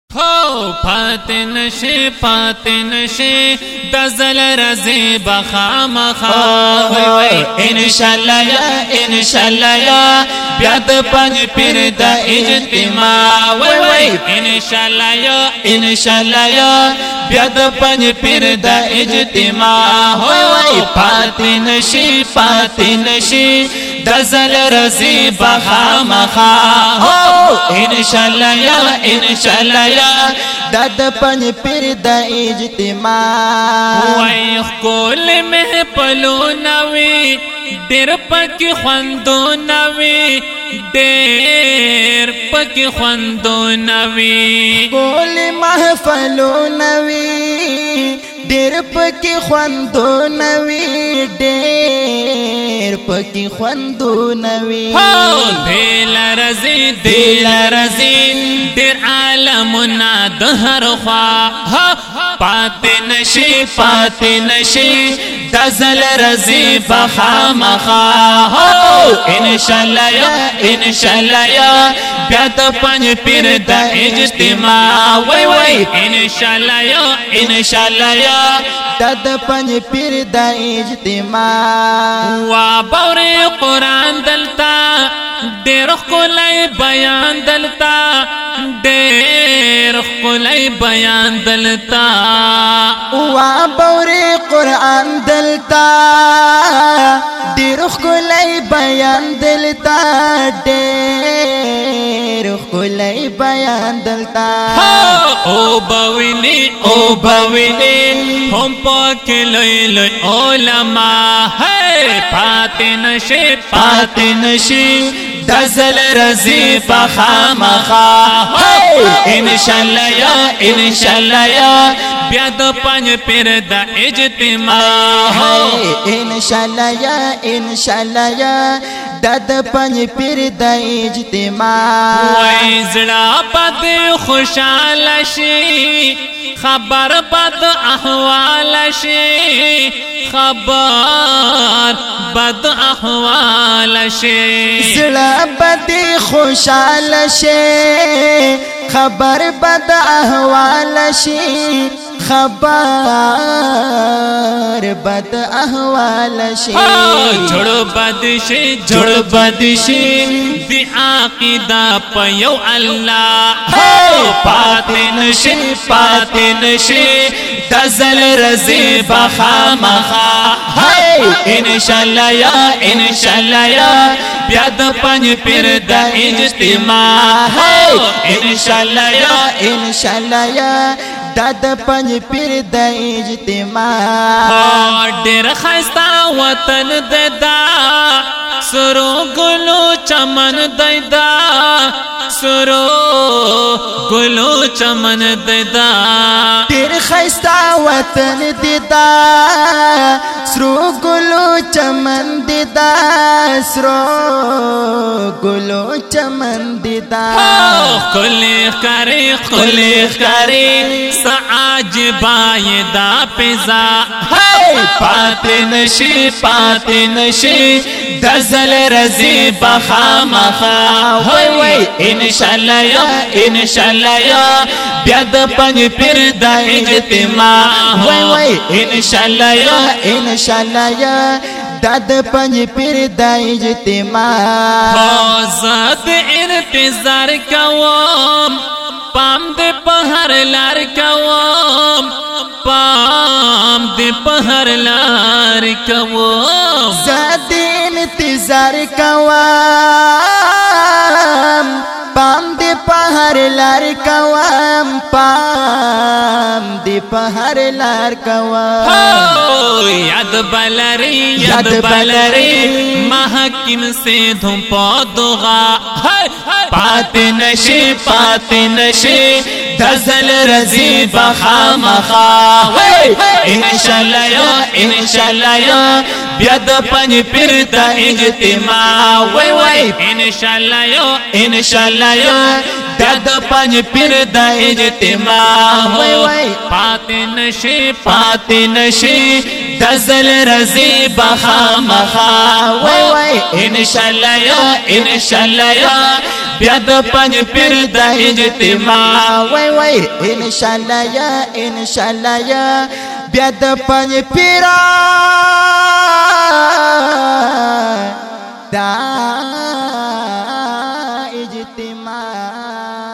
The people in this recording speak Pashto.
ہو پاتن شی دزل رزی بخام خواہ انشاءاللہ یا بیاد پنج پیر دا اجتماع انشاءاللہ یا بیاد پنج پیر دا اجتماع پاتن شی دزل رزی بخام خواہ انشاءاللہ یا داد پنج پیر دا اجتماع وای خول مه پلو نوی دیر پکی خوندو نوی دیر پکی خوندو نوی کول محفلو نوی دیر پکی خوندو نوی دیر پکی خوندو نوی دیل رزی دیر عالمنا دهر خواہ پاتن شی دزل رزی بخام خواہ انشاءاللہ یا بیاد پنج پیر دا اجتماع انشاءاللہ یا داد پنج پیر دا اجتماع وابوری قرآن دلتا دیر خلای بیان دلتا دیر خلای بیان دلتا وابوری قرآن دلتا دیر خلای بیان دلتا دیر خلای بیان دلتا او بوینی ہم پاکی لئی علماء پاتن شی دزل رزی بخام خواہ انشاءاللہ یا بیاد پنج پیر دا اجتماع انشاءاللہ یا داد پنج پیر دا اجتماع وای زڑا بد خوشحال شی خبر بد احوال شی خبر بد احوال شی زڑا بد خوشحال شی خبر بد احوال شی خبر بد احوال شی جڑ بد شی دی عقیدہ پیو اللہ پاتن شی دزل رزی بخام خواہ انشاءاللہ یا بیاد پنج پیر دا اجتماع انشاءاللہ یا داد پنج پیر دا اجتماع دیر خیستا وطن دیدا سرو گلو چمن دیدا سرو گلو چمن دیدا دیر خیستا وطن دیدا سرو گلو چمن دیدا سرو گلو چمن دیدا خلی کری سعجبا دا پیزا پاتن شی دزل رزی بخام خواہ انشاءاللہ یا بیاد پنج پیر دا اجتماع انشاءاللہ یا داد پنج پیر دا اجتماع زد انتظار کوام پام دے پہر لار کوام پام دے پہر لار کوام زد انتظار کوام پام دے پہر لار کوام پام دے پہر لار کوام یاد بلری محکم سے دھم پودغا پاتن شی دزل رزی بخام خواہ انشاءاللہ یا بیاد پنج پیر دا اجتماع انشاءاللہ یا بیاد پنج پیر دا اجتماع وای وای پاتے نشی دزل رضی بخا مخا وای وای انشاءاللہ یا بیاد پنج پیر دا اجتماع وای وای انشاءاللہ یا بیاد پنج پیر دا اجتماع